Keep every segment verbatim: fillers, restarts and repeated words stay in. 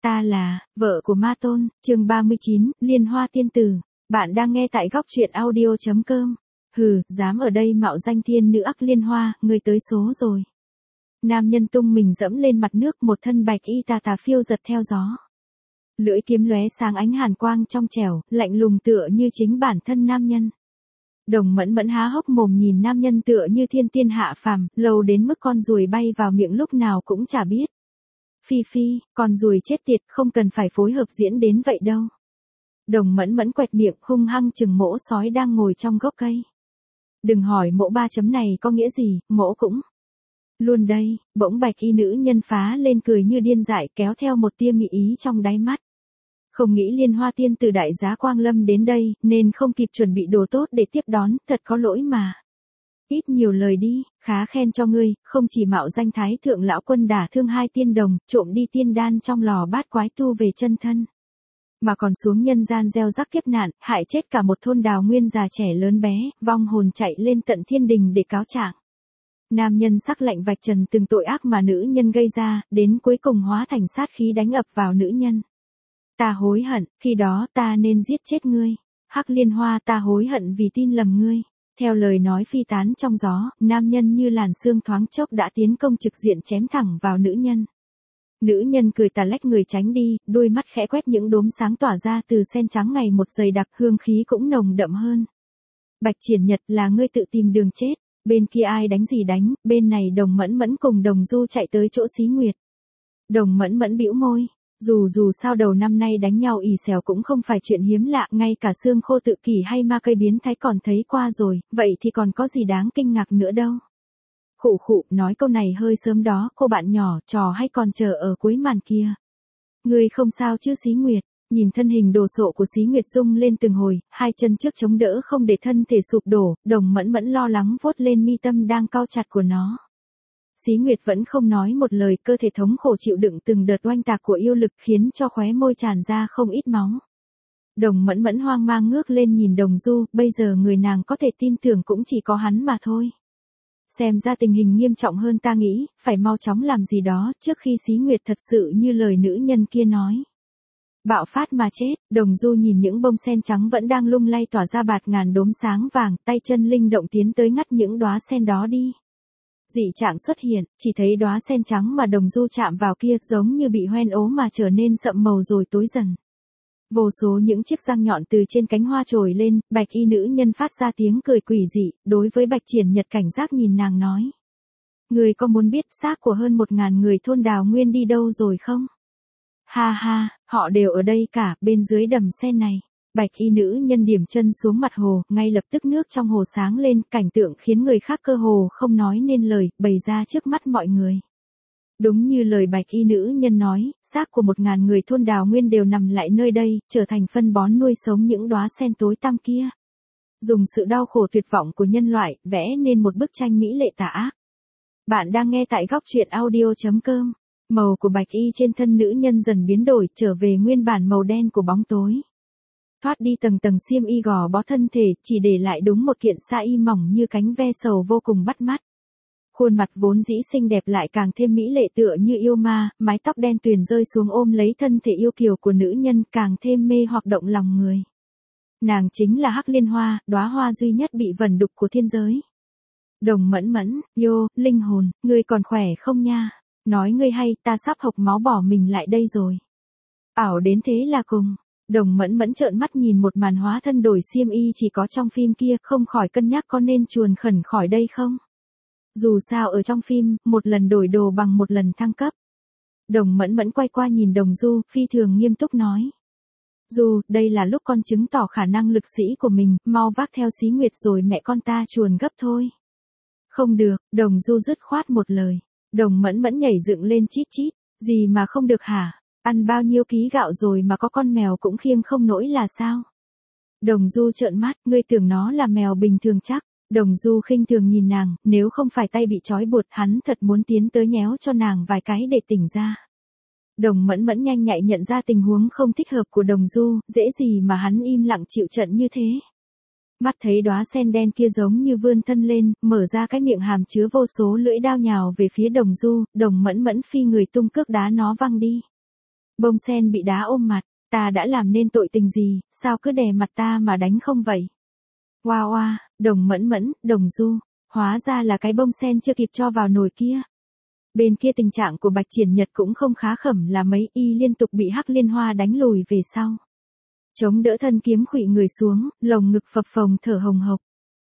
Ta là vợ của Ma Tôn, chương ba mươi chín, Liên Hoa Tiên Tử. Bạn đang nghe tại góc truyện audio chấm com. Hừ, dám ở đây mạo danh thiên nữ ắc Liên Hoa, người tới số rồi. Nam nhân tung mình dẫm lên mặt nước, một thân bạch y tà tà phiêu giật theo gió. Lưỡi kiếm lóe sáng ánh hàn quang trong trẻo, lạnh lùng tựa như chính bản thân nam nhân. Đồng Mẫn Mẫn há hốc mồm nhìn nam nhân tựa như thiên tiên hạ phàm, lâu đến mức con ruồi bay vào miệng lúc nào cũng chả biết. Phi phi, con ruồi chết tiệt, không cần phải phối hợp diễn đến vậy đâu. Đồng Mẫn Mẫn quẹt miệng hung hăng chừng mỗ sói đang ngồi trong gốc cây. Đừng hỏi mỗ ba chấm này có nghĩa gì, mỗ cũng luôn đây. Bỗng bạch y nữ nhân phá lên cười như điên dại, kéo theo một tia mị ý trong đáy mắt. Không nghĩ Liên Hoa Tiên Tử đại giá quang lâm đến đây, nên không kịp chuẩn bị đồ tốt để tiếp đón, thật có lỗi mà. Ít nhiều lời đi, khá khen cho ngươi, không chỉ mạo danh thái thượng lão quân đả thương hai tiên đồng, trộm đi tiên đan trong lò bát quái tu về chân thân, mà còn xuống nhân gian gieo rắc kiếp nạn, hại chết cả một thôn đào nguyên già trẻ lớn bé, vong hồn chạy lên tận thiên đình để cáo trạng. Nam nhân sắc lạnh vạch trần từng tội ác mà nữ nhân gây ra, đến cuối cùng hóa thành sát khí đánh ập vào nữ nhân. Ta hối hận, khi đó ta nên giết chết ngươi. Hắc Liên Hoa, ta hối hận vì tin lầm ngươi. Theo lời nói phi tán trong gió, nam nhân như làn sương thoáng chốc đã tiến công trực diện chém thẳng vào nữ nhân. Nữ nhân cười tà lách người tránh đi, đôi mắt khẽ quét những đốm sáng tỏa ra từ sen trắng ngày một dày đặc, hương khí cũng nồng đậm hơn. Bạch Triển Nhật, là ngươi tự tìm đường chết. Bên kia ai đánh gì đánh, bên này Đồng Mẫn Mẫn cùng Đồng Du chạy tới chỗ Xí Nguyệt. Đồng Mẫn Mẫn bĩu môi. Dù dù sao đầu năm nay đánh nhau ì xèo cũng không phải chuyện hiếm lạ, ngay cả xương khô tự kỷ hay ma cây biến thái còn thấy qua rồi, vậy thì còn có gì đáng kinh ngạc nữa đâu. Khụ khụ, nói câu này hơi sớm đó, cô bạn nhỏ, trò hay còn chờ ở cuối màn kia. Người không sao chứ Xí Nguyệt, nhìn thân hình đồ sộ của Xí Nguyệt rung lên từng hồi, hai chân trước chống đỡ không để thân thể sụp đổ, Đồng Mẫn Mẫn lo lắng vuốt lên mi tâm đang cau chặt của nó. Xí Nguyệt vẫn không nói một lời, cơ thể thống khổ chịu đựng từng đợt oanh tạc của yêu lực khiến cho khóe môi tràn ra không ít máu. Đồng Mẫn Mẫn hoang mang ngước lên nhìn Đồng Du, bây giờ người nàng có thể tin tưởng cũng chỉ có hắn mà thôi. Xem ra tình hình nghiêm trọng hơn ta nghĩ, phải mau chóng làm gì đó trước khi Xí Nguyệt thật sự như lời nữ nhân kia nói. Bạo phát mà chết. Đồng Du nhìn những bông sen trắng vẫn đang lung lay tỏa ra bạt ngàn đốm sáng vàng, tay chân linh động tiến tới ngắt những đóa sen đó đi. Dị trạng xuất hiện, chỉ thấy đóa sen trắng mà Đồng Du chạm vào kia giống như bị hoen ố mà trở nên sậm màu rồi tối dần. Vô số những chiếc răng nhọn từ trên cánh hoa trồi lên, bạch y nữ nhân phát ra tiếng cười quỷ dị, đối với Bạch Triển Nhật cảnh giác nhìn nàng nói. Người có muốn biết xác của hơn một ngàn người thôn đào nguyên đi đâu rồi không? Ha ha, họ đều ở đây cả, bên dưới đầm sen này. Bạch y nữ nhân điểm chân xuống mặt hồ, ngay lập tức nước trong hồ sáng lên, cảnh tượng khiến người khác cơ hồ không nói nên lời, bày ra trước mắt mọi người. Đúng như lời bạch y nữ nhân nói, xác của một ngàn người thôn đào nguyên đều nằm lại nơi đây, trở thành phân bón nuôi sống những đóa sen tối tăm kia. Dùng sự đau khổ tuyệt vọng của nhân loại, vẽ nên một bức tranh mỹ lệ tà ác. Bạn đang nghe tại góc truyện audio chấm com. Màu của bạch y trên thân nữ nhân dần biến đổi, trở về nguyên bản màu đen của bóng tối. Thoát đi tầng tầng xiêm y gò bó thân thể, chỉ để lại đúng một kiện sa y mỏng như cánh ve sầu vô cùng bắt mắt. Khuôn mặt vốn dĩ xinh đẹp lại càng thêm mỹ lệ tựa như yêu ma, mái tóc đen tuyền rơi xuống ôm lấy thân thể yêu kiều của nữ nhân, càng thêm mê hoặc động lòng người. Nàng chính là Hắc Liên Hoa, đóa hoa duy nhất bị vẩn đục của thiên giới. Đồng Mẫn Mẫn, yo, linh hồn, ngươi còn khỏe không nha? Nói ngươi hay, ta sắp hộc máu bỏ mình lại đây rồi. Ảo đến thế là cùng. Đồng Mẫn Mẫn trợn mắt nhìn một màn hóa thân đổi xiêm y chỉ có trong phim kia, không khỏi cân nhắc có nên chuồn khẩn khỏi đây không? Dù sao ở trong phim, một lần đổi đồ bằng một lần thăng cấp. Đồng Mẫn Mẫn quay qua nhìn Đồng Du, phi thường nghiêm túc nói. Du, đây là lúc con chứng tỏ khả năng lực sĩ của mình, mau vác theo Xí Nguyệt rồi mẹ con ta chuồn gấp thôi. Không được, Đồng Du dứt khoát một lời. Đồng Mẫn Mẫn nhảy dựng lên chít chít, gì mà không được hả? Ăn bao nhiêu ký gạo rồi mà có con mèo cũng khiêng không nổi là sao? Đồng Du trợn mắt, ngươi tưởng nó là mèo bình thường chắc. Đồng Du khinh thường nhìn nàng, nếu không phải tay bị trói buộc, hắn thật muốn tiến tới nhéo cho nàng vài cái để tỉnh ra. Đồng Mẫn Mẫn nhanh nhạy nhận ra tình huống không thích hợp của Đồng Du, dễ gì mà hắn im lặng chịu trận như thế. Mắt thấy đóa sen đen kia giống như vươn thân lên, mở ra cái miệng hàm chứa vô số lưỡi đao nhào về phía Đồng Du, Đồng Mẫn Mẫn phi người tung cước đá nó văng đi. Bông sen bị đá ôm mặt, ta đã làm nên tội tình gì, sao cứ đè mặt ta mà đánh không vậy? Oa oa, Đồng Mẫn Mẫn, Đồng Du, hóa ra là cái bông sen chưa kịp cho vào nồi kia. Bên kia tình trạng của Bạch Triển Nhật cũng không khá khẩm là mấy, y liên tục bị Hắc Liên Hoa đánh lùi về sau. Chống đỡ thân kiếm khuỵu người xuống, lồng ngực phập phồng thở hồng hộc.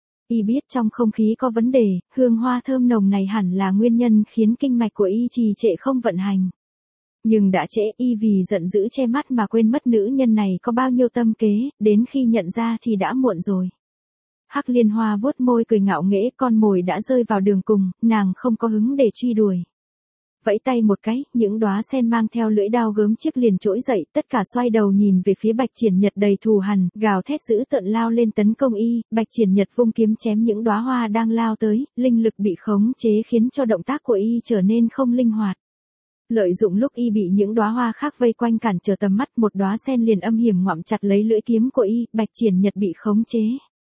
Y biết trong không khí có vấn đề, hương hoa thơm nồng này hẳn là nguyên nhân khiến kinh mạch của y trì trệ không vận hành. Nhưng đã trễ, y vì giận dữ che mắt mà quên mất nữ nhân này có bao nhiêu tâm kế, đến khi nhận ra thì đã muộn rồi. Hắc Liên Hoa vuốt môi cười ngạo nghễ, con mồi đã rơi vào đường cùng, nàng không có hứng để truy đuổi. Vẫy tay một cái, những đóa sen mang theo lưỡi đao gớm chiếc liền trỗi dậy, tất cả xoay đầu nhìn về phía Bạch Triển Nhật đầy thù hằn, gào thét dữ tợn lao lên tấn công y, Bạch Triển Nhật vung kiếm chém những đóa hoa đang lao tới, linh lực bị khống chế khiến cho động tác của y trở nên không linh hoạt. Lợi dụng lúc y bị những đóa hoa khác vây quanh cản trở tầm mắt, một đóa sen liền âm hiểm ngoạm chặt lấy lưỡi kiếm của y, Bạch Triển Nhật bị khống chế.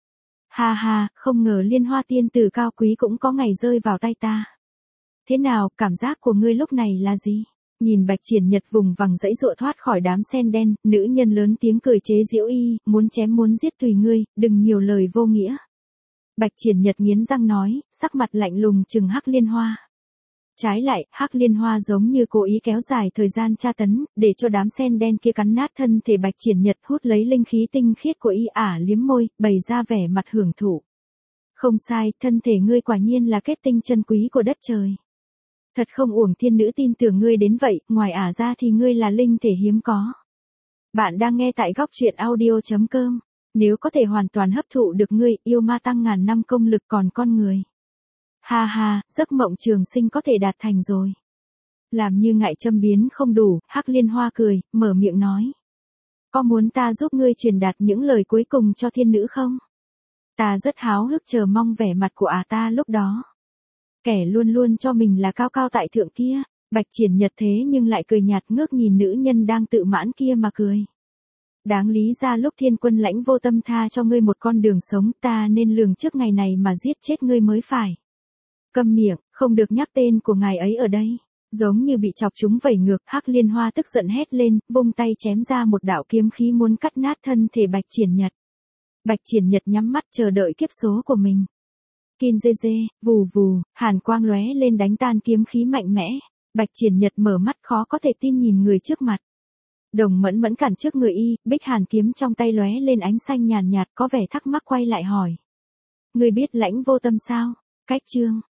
Ha ha, không ngờ Liên Hoa tiên tử cao quý cũng có ngày rơi vào tay ta. Thế nào, cảm giác của ngươi lúc này là gì? Nhìn Bạch Triển Nhật vùng vằng dãy dụa thoát khỏi đám sen đen, nữ nhân lớn tiếng cười chế giễu y, muốn chém muốn giết tùy ngươi, đừng nhiều lời vô nghĩa. Bạch Triển Nhật nghiến răng nói, sắc mặt lạnh lùng trừng Hắc Liên Hoa. Trái lại, Hắc Liên Hoa giống như cố ý kéo dài thời gian tra tấn, để cho đám sen đen kia cắn nát thân thể Bạch Triển Nhật, hút lấy linh khí tinh khiết của y, ả liếm môi, bày ra vẻ mặt hưởng thụ. Không sai, thân thể ngươi quả nhiên là kết tinh chân quý của đất trời. Thật không uổng thiên nữ tin tưởng ngươi đến vậy, ngoài ả ra thì ngươi là linh thể hiếm có. Bạn đang nghe tại góc truyện audio chấm com. Nếu có thể hoàn toàn hấp thụ được ngươi, yêu ma tăng ngàn năm công lực còn con người. Ha ha, giấc mộng trường sinh có thể đạt thành rồi. Làm như ngại châm biếm không đủ, Hắc Liên Hoa cười, mở miệng nói. Có muốn ta giúp ngươi truyền đạt những lời cuối cùng cho thiên nữ không? Ta rất háo hức chờ mong vẻ mặt của ả ta lúc đó. Kẻ luôn luôn cho mình là cao cao tại thượng kia, Bạch Triển Nhật thế nhưng lại cười nhạt ngước nhìn nữ nhân đang tự mãn kia mà cười. Đáng lý ra lúc thiên quân lãnh vô tâm tha cho ngươi một con đường sống, ta nên lường trước ngày này mà giết chết ngươi mới phải. Câm miệng, không được nhắc tên của ngài ấy ở đây. Giống như bị chọc chúng vẩy ngược, Hắc Liên Hoa tức giận hét lên, vung tay chém ra một đạo kiếm khí muốn cắt nát thân thể Bạch Triển Nhật. Bạch Triển Nhật nhắm mắt chờ đợi kiếp số của mình. Kin dê dê, vù vù, hàn quang lóe lên đánh tan kiếm khí mạnh mẽ. Bạch Triển Nhật mở mắt khó có thể tin nhìn người trước mặt. Đồng Mẫn Mẫn cản trước người y, bích hàn kiếm trong tay lóe lên ánh xanh nhàn nhạt, có vẻ thắc mắc quay lại hỏi. Người biết Lãnh Vô Tâm sao? Cách chương.